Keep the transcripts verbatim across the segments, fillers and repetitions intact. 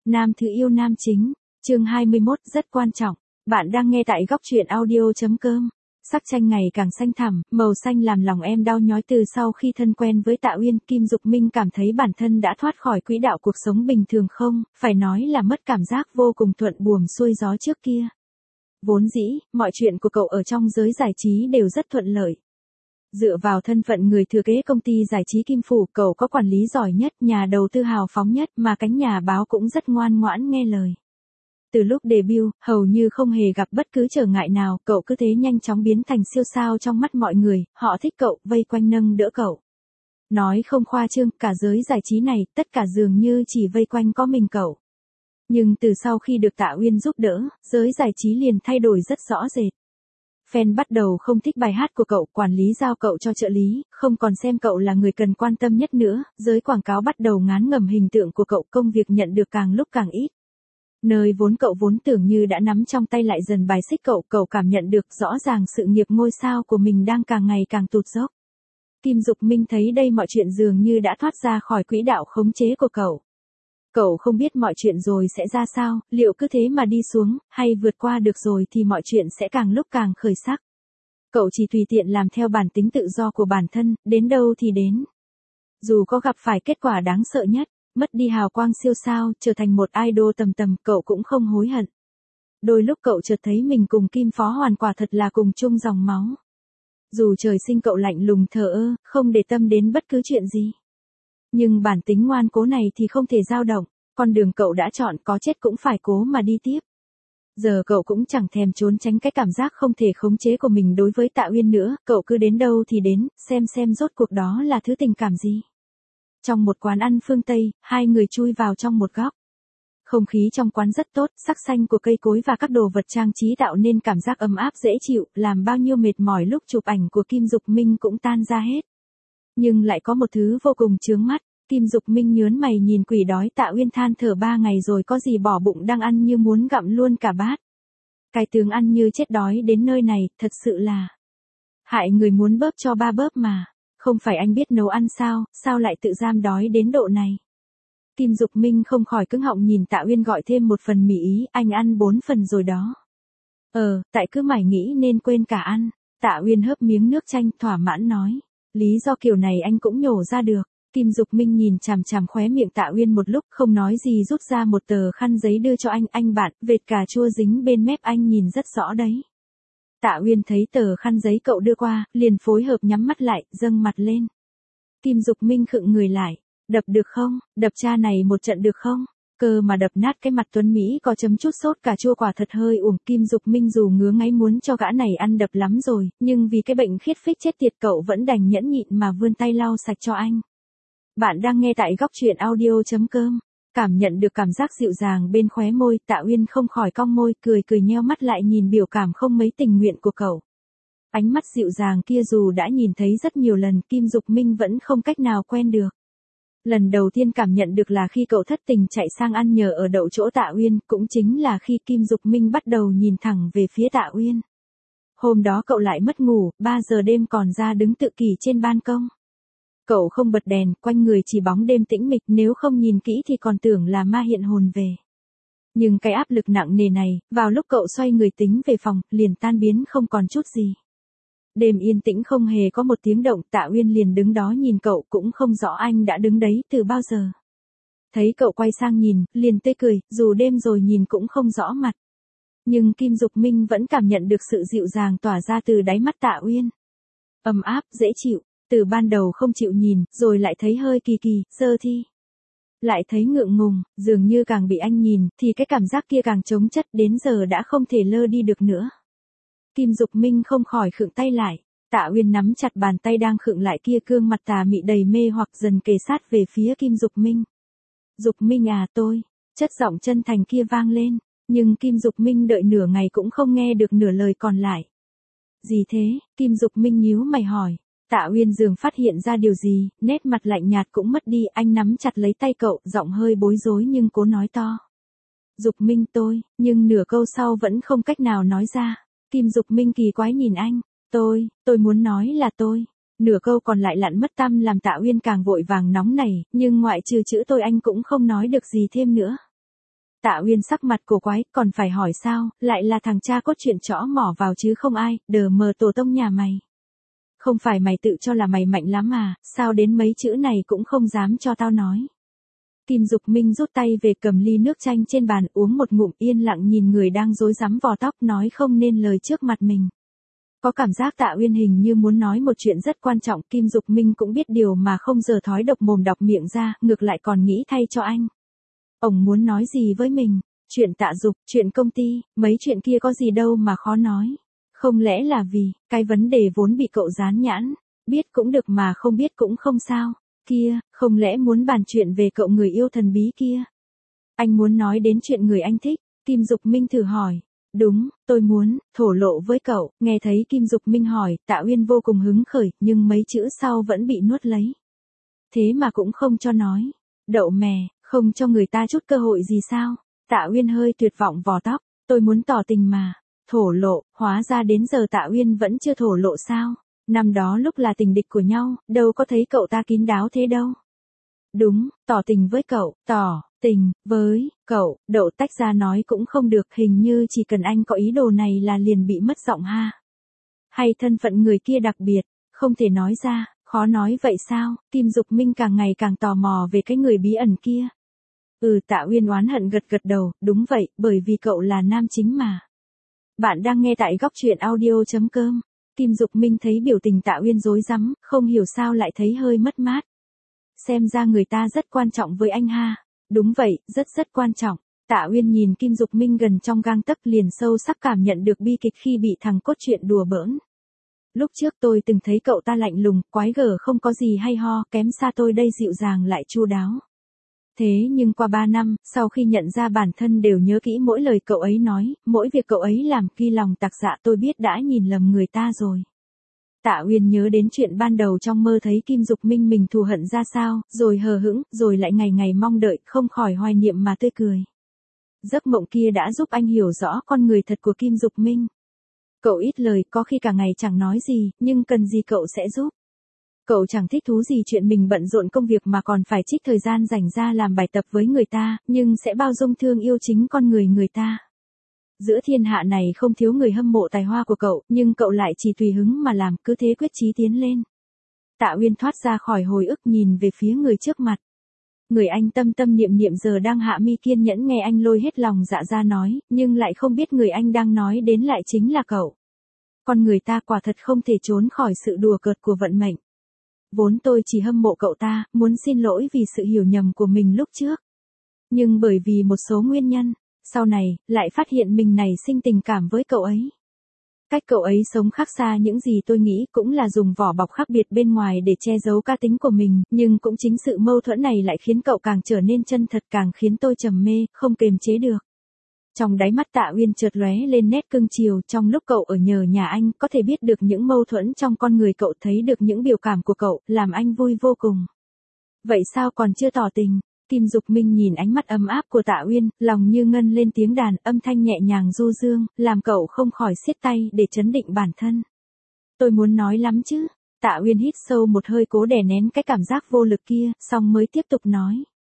Nam thứ yêu nam chính, chương hai mươi mốt rất quan trọng. Bạn đang nghe tại góc truyện audio.com. Sắc tranh ngày càng xanh thẳm, màu xanh làm lòng em đau nhói. Từ sau khi thân quen với Tạ Uyên, Kim Dục Minh cảm thấy bản thân đã thoát khỏi quỹ đạo cuộc sống bình thường, không, phải nói là mất cảm giác vô cùng thuận buồm xuôi gió trước kia. Vốn dĩ, mọi chuyện của cậu ở trong giới giải trí đều rất thuận lợi. Dựa vào thân phận người thừa kế công ty giải trí Kim Phủ, cậu có quản lý giỏi nhất, nhà đầu tư hào phóng nhất, mà cánh nhà báo cũng rất ngoan ngoãn nghe lời. Từ lúc debut, hầu như không hề gặp bất cứ trở ngại nào, cậu cứ thế nhanh chóng biến thành siêu sao trong mắt mọi người, họ thích cậu, vây quanh nâng đỡ cậu. Nói không khoa trương, cả giới giải trí này, tất cả dường như chỉ vây quanh có mình cậu. Nhưng từ sau khi được Tạ Uyên giúp đỡ, giới giải trí liền thay đổi rất rõ rệt. Fan bắt đầu không thích bài hát của cậu, quản lý giao cậu cho trợ lý, không còn xem cậu là người cần quan tâm nhất nữa, giới quảng cáo bắt đầu ngán ngẩm hình tượng của cậu, công việc nhận được càng lúc càng ít. Nơi vốn cậu vốn tưởng như đã nắm trong tay lại dần bài xích cậu, cậu cảm nhận được rõ ràng sự nghiệp ngôi sao của mình đang càng ngày càng tụt dốc. Kim Dục Minh thấy đây mọi chuyện dường như đã thoát ra khỏi quỹ đạo khống chế của cậu. Cậu không biết mọi chuyện rồi sẽ ra sao, liệu cứ thế mà đi xuống, hay vượt qua được rồi thì mọi chuyện sẽ càng lúc càng khởi sắc. Cậu chỉ tùy tiện làm theo bản tính tự do của bản thân, đến đâu thì đến. Dù có gặp phải kết quả đáng sợ nhất, mất đi hào quang siêu sao, trở thành một idol tầm tầm, cậu cũng không hối hận. Đôi lúc cậu chợt thấy mình cùng Kim Phó Hoàn quả thật là cùng chung dòng máu. Dù trời sinh cậu lạnh lùng thờ ơ, không để tâm đến bất cứ chuyện gì. Nhưng bản tính ngoan cố này thì không thể dao động, con đường cậu đã chọn có chết cũng phải cố mà đi tiếp. Giờ cậu cũng chẳng thèm trốn tránh cái cảm giác không thể khống chế của mình đối với Tạ Uyên nữa, cậu cứ đến đâu thì đến, xem xem rốt cuộc đó là thứ tình cảm gì. Trong một quán ăn phương Tây, hai người chui vào trong một góc. Không khí trong quán rất tốt, sắc xanh của cây cối và các đồ vật trang trí tạo nên cảm giác ấm áp dễ chịu, làm bao nhiêu mệt mỏi lúc chụp ảnh của Kim Dục Minh cũng tan ra hết. Nhưng lại có một thứ vô cùng chướng mắt, Kim Dục Minh nhớn mày nhìn quỷ đói Tạ Uyên than thở ba ngày rồi có gì bỏ bụng đang ăn như muốn gặm luôn cả bát. Cái tướng ăn như chết đói đến nơi này, thật sự là hại người muốn bớp cho ba bớp mà, không phải anh biết nấu ăn sao, sao lại tự giam đói đến độ này. Kim Dục Minh không khỏi cứng họng nhìn Tạ Uyên gọi thêm một phần mì ý, anh ăn bốn phần rồi đó. Ờ, tại cứ mải nghĩ nên quên cả ăn. Tạ Uyên hớp miếng nước chanh thỏa mãn nói. Lý do kiểu này anh cũng nhổ ra được. Kim Dục Minh nhìn chằm chằm khóe miệng Tạ Uyên một lúc, không nói gì, rút ra một tờ khăn giấy đưa cho anh. Anh bạn, vệt cà chua dính bên mép anh nhìn rất rõ đấy. Tạ Uyên thấy tờ khăn giấy cậu đưa qua, liền phối hợp nhắm mắt lại, dâng mặt lên. Kim Dục Minh khựng người lại. Đập được không, đập cha này một trận được không? Cơ mà đập nát cái mặt Tuấn Mỹ có chấm chút sốt cà chua quả thật hơi uổng. Kim Dục Minh dù ngứa ngáy muốn cho gã này ăn đập lắm rồi, nhưng vì cái bệnh khiết phích chết tiệt cậu vẫn đành nhẫn nhịn mà vươn tay lau sạch cho anh. Bạn đang nghe tại góc truyện audio.com. Cảm nhận được cảm giác dịu dàng bên khóe môi, Tạ Uyên không khỏi cong môi, cười cười nheo mắt lại nhìn biểu cảm không mấy tình nguyện của cậu. Ánh mắt dịu dàng kia dù đã nhìn thấy rất nhiều lần, Kim Dục Minh vẫn không cách nào quen được. Lần đầu tiên cảm nhận được là khi cậu thất tình chạy sang ăn nhờ ở đậu chỗ Tạ Uyên, cũng chính là khi Kim Dục Minh bắt đầu nhìn thẳng về phía Tạ Uyên. Hôm đó cậu lại mất ngủ, ba giờ đêm còn ra đứng tự kỷ trên ban công. Cậu không bật đèn, quanh người chỉ bóng đêm tĩnh mịch, nếu không nhìn kỹ thì còn tưởng là ma hiện hồn về. Nhưng cái áp lực nặng nề này, vào lúc cậu xoay người tính về phòng, liền tan biến không còn chút gì. Đêm yên tĩnh không hề có một tiếng động, Tạ Uyên liền đứng đó nhìn cậu, cũng không rõ anh đã đứng đấy từ bao giờ. Thấy cậu quay sang nhìn, liền tươi cười, dù đêm rồi nhìn cũng không rõ mặt. Nhưng Kim Dục Minh vẫn cảm nhận được sự dịu dàng tỏa ra từ đáy mắt Tạ Uyên. Ấm áp, dễ chịu, từ ban đầu không chịu nhìn, rồi lại thấy hơi kỳ kỳ, sơ thi. Lại thấy ngượng ngùng, dường như càng bị anh nhìn, thì cái cảm giác kia càng trống chất, đến giờ đã không thể lơ đi được nữa. Kim Dục Minh không khỏi khựng tay lại. Tạ Uyên nắm chặt bàn tay đang khựng lại kia, gương mặt tà mị đầy mê hoặc dần kề sát về phía Kim Dục Minh. Dục Minh à tôi, chất giọng chân thành kia vang lên, nhưng Kim Dục Minh đợi nửa ngày cũng không nghe được nửa lời còn lại. Gì thế? Kim Dục Minh nhíu mày hỏi. Tạ Uyên dường phát hiện ra điều gì, nét mặt lạnh nhạt cũng mất đi, anh nắm chặt lấy tay cậu, giọng hơi bối rối nhưng cố nói to. Dục Minh tôi, nhưng nửa câu sau vẫn không cách nào nói ra. Kim Dục Minh kỳ quái nhìn anh. Tôi, tôi muốn nói là tôi. Nửa câu còn lại lặn mất tăm làm Tạ Uyên càng vội vàng nóng nảy, nhưng ngoại trừ chữ tôi anh cũng không nói được gì thêm nữa. Tạ Uyên sắc mặt cổ quái, còn phải hỏi sao, lại là thằng cha cốt truyện trõ mỏ vào chứ không ai, đờ mờ tổ tông nhà mày. Không phải mày tự cho là mày mạnh lắm à, sao đến mấy chữ này cũng không dám cho tao nói. Kim Dục Minh rút tay về cầm ly nước chanh trên bàn uống một ngụm yên lặng nhìn người đang rối rắm vò tóc nói không nên lời trước mặt mình. Có cảm giác Tạ Uyên hình như muốn nói một chuyện rất quan trọng, Kim Dục Minh cũng biết điều mà không giờ thói độc mồm đọc miệng ra, ngược lại còn nghĩ thay cho anh. Ông muốn nói gì với mình? Chuyện Tạ Dục, chuyện công ty, mấy chuyện kia có gì đâu mà khó nói. Không lẽ là vì, cái vấn đề vốn bị cậu dán nhãn, biết cũng được mà không biết cũng không sao. Kia, không lẽ muốn bàn chuyện về cậu người yêu thần bí kia? Anh muốn nói đến chuyện người anh thích, Kim Dục Minh thử hỏi. Đúng, tôi muốn, thổ lộ với cậu, nghe thấy Kim Dục Minh hỏi, Tạ Uyên vô cùng hứng khởi, nhưng mấy chữ sau vẫn bị nuốt lấy. Thế mà cũng không cho nói. Đậu mè, không cho người ta chút cơ hội gì sao? Tạ Uyên hơi tuyệt vọng vò tóc, tôi muốn tỏ tình mà. Thổ lộ, hóa ra đến giờ Tạ Uyên vẫn chưa thổ lộ sao? Năm đó lúc là tình địch của nhau, đâu có thấy cậu ta kín đáo thế đâu. Đúng, tỏ tình với cậu, tỏ tình với cậu, Đậu tách ra nói cũng không được, hình như chỉ cần anh có ý đồ này là liền bị mất giọng ha. Hay thân phận người kia đặc biệt, không thể nói ra, khó nói vậy sao? Kim Dục Minh càng ngày càng tò mò về cái người bí ẩn kia. Ừ, Tạ Uyên oán hận gật gật đầu, đúng vậy, bởi vì cậu là nam chính mà. Bạn đang nghe tại góc truyện audio chấm com. Kim Dục Minh thấy biểu tình Tạ Uyên rối rắm, không hiểu sao lại thấy hơi mất mát. Xem ra người ta rất quan trọng với anh ha. Đúng vậy, rất rất quan trọng. Tạ Uyên nhìn Kim Dục Minh gần trong gang tấc liền sâu sắc cảm nhận được bi kịch khi bị thằng cốt truyện đùa bỡn. Lúc trước tôi từng thấy cậu ta lạnh lùng, quái gở không có gì hay ho, kém xa tôi đây dịu dàng lại chu đáo. Thế nhưng qua ba năm, sau khi nhận ra bản thân đều nhớ kỹ mỗi lời cậu ấy nói, mỗi việc cậu ấy làm, ghi lòng tạc dạ, tôi biết đã nhìn lầm người ta rồi. Tạ Uyên nhớ đến chuyện ban đầu trong mơ thấy Kim Dục Minh mình thù hận ra sao, rồi hờ hững, rồi lại ngày ngày mong đợi, không khỏi hoài niệm mà tươi cười. Giấc mộng kia đã giúp anh hiểu rõ con người thật của Kim Dục Minh. Cậu ít lời, có khi cả ngày chẳng nói gì, nhưng cần gì cậu sẽ giúp. Cậu chẳng thích thú gì chuyện mình bận rộn công việc mà còn phải trích thời gian dành ra làm bài tập với người ta, nhưng sẽ bao dung thương yêu chính con người người ta. Giữa thiên hạ này không thiếu người hâm mộ tài hoa của cậu, nhưng cậu lại chỉ tùy hứng mà làm, cứ thế quyết chí tiến lên. Tạ Uyên thoát ra khỏi hồi ức nhìn về phía người trước mặt. Người anh tâm tâm niệm niệm giờ đang hạ mi kiên nhẫn nghe anh lôi hết lòng dạ ra nói, nhưng lại không biết người anh đang nói đến lại chính là cậu. Con người ta quả thật không thể trốn khỏi sự đùa cợt của vận mệnh. Vốn tôi chỉ hâm mộ cậu ta, muốn xin lỗi vì sự hiểu nhầm của mình lúc trước. Nhưng bởi vì một số nguyên nhân, sau này, lại phát hiện mình nảy sinh tình cảm với cậu ấy. Cách cậu ấy sống khác xa những gì tôi nghĩ, cũng là dùng vỏ bọc khác biệt bên ngoài để che giấu cá tính của mình, nhưng cũng chính sự mâu thuẫn này lại khiến cậu càng trở nên chân thật, càng khiến tôi trầm mê, không kềm chế được. Trong đáy mắt Tạ Uyên chợt lóe lên nét cưng chiều, trong lúc cậu ở nhờ nhà anh, có thể biết được những mâu thuẫn trong con người cậu, thấy được những biểu cảm của cậu, làm anh vui vô cùng. Vậy sao còn chưa tỏ tình? Kim Dục Minh nhìn ánh mắt ấm áp của Tạ Uyên, lòng như ngân lên tiếng đàn, âm thanh nhẹ nhàng du dương, làm cậu không khỏi siết tay để trấn định bản thân. Tôi muốn nói lắm chứ. Tạ Uyên hít sâu một hơi cố đè nén cái cảm giác vô lực kia, xong mới tiếp tục nói.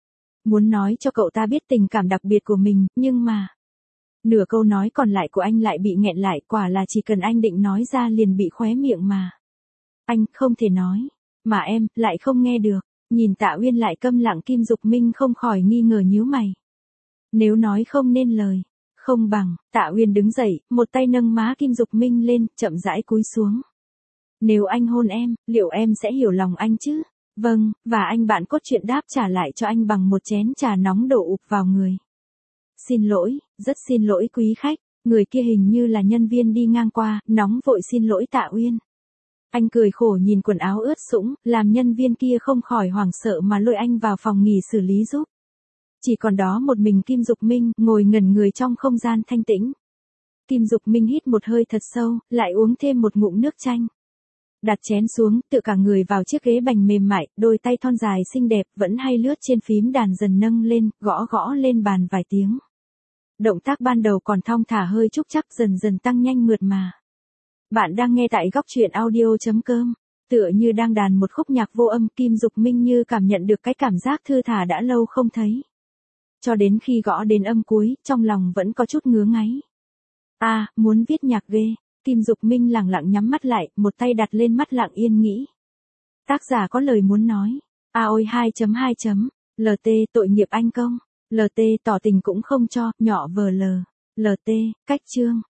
Muốn nói cho cậu ta biết tình cảm đặc biệt của mình, nhưng mà... Nửa câu nói còn lại của anh lại bị nghẹn lại, quả là chỉ cần anh định nói ra liền bị khóe miệng mà. Anh không thể nói, mà em lại không nghe được. Nhìn Tạ Uyên lại câm lặng, Kim Dục Minh không khỏi nghi ngờ nhíu mày. Nếu nói không nên lời, không bằng, Tạ Uyên đứng dậy, một tay nâng má Kim Dục Minh lên, chậm rãi cúi xuống. Nếu anh hôn em, liệu em sẽ hiểu lòng anh chứ? Vâng, và anh bạn cốt truyện đáp trả lại cho anh bằng một chén trà nóng đổ ụp vào người. Xin lỗi, rất xin lỗi quý khách, người kia hình như là nhân viên đi ngang qua, nóng vội xin lỗi Tạ Uyên. Anh cười khổ nhìn quần áo ướt sũng, làm nhân viên kia không khỏi hoảng sợ mà lôi anh vào phòng nghỉ xử lý giúp. Chỉ còn đó một mình Kim Dục Minh, ngồi ngẩn người trong không gian thanh tĩnh. Kim Dục Minh hít một hơi thật sâu, lại uống thêm một ngụm nước chanh. Đặt chén xuống, tựa cả người vào chiếc ghế bành mềm mại, đôi tay thon dài xinh đẹp, vẫn hay lướt trên phím đàn dần nâng lên, gõ gõ lên bàn vài tiếng. Động tác ban đầu còn thong thả hơi trúc chắc, dần dần tăng nhanh mượt mà. Bạn đang nghe tại góc truyện audio chấm com. Tựa như đang đàn một khúc nhạc vô âm, Kim Dục Minh như cảm nhận được cái cảm giác thư thả đã lâu không thấy. cho đến khi gõ đến âm cuối, trong lòng vẫn có chút ngứa ngáy. A, à, muốn viết nhạc ghê. Kim Dục Minh lẳng lặng nhắm mắt lại, một tay đặt lên mắt lặng yên nghĩ. Tác giả có lời muốn nói. A ôi hai chấm hai chấm. lờ tê tội nghiệp anh công. lờ tê tỏ tình cũng không cho, nhỏ vờ lờ. lờ tê, cách chương.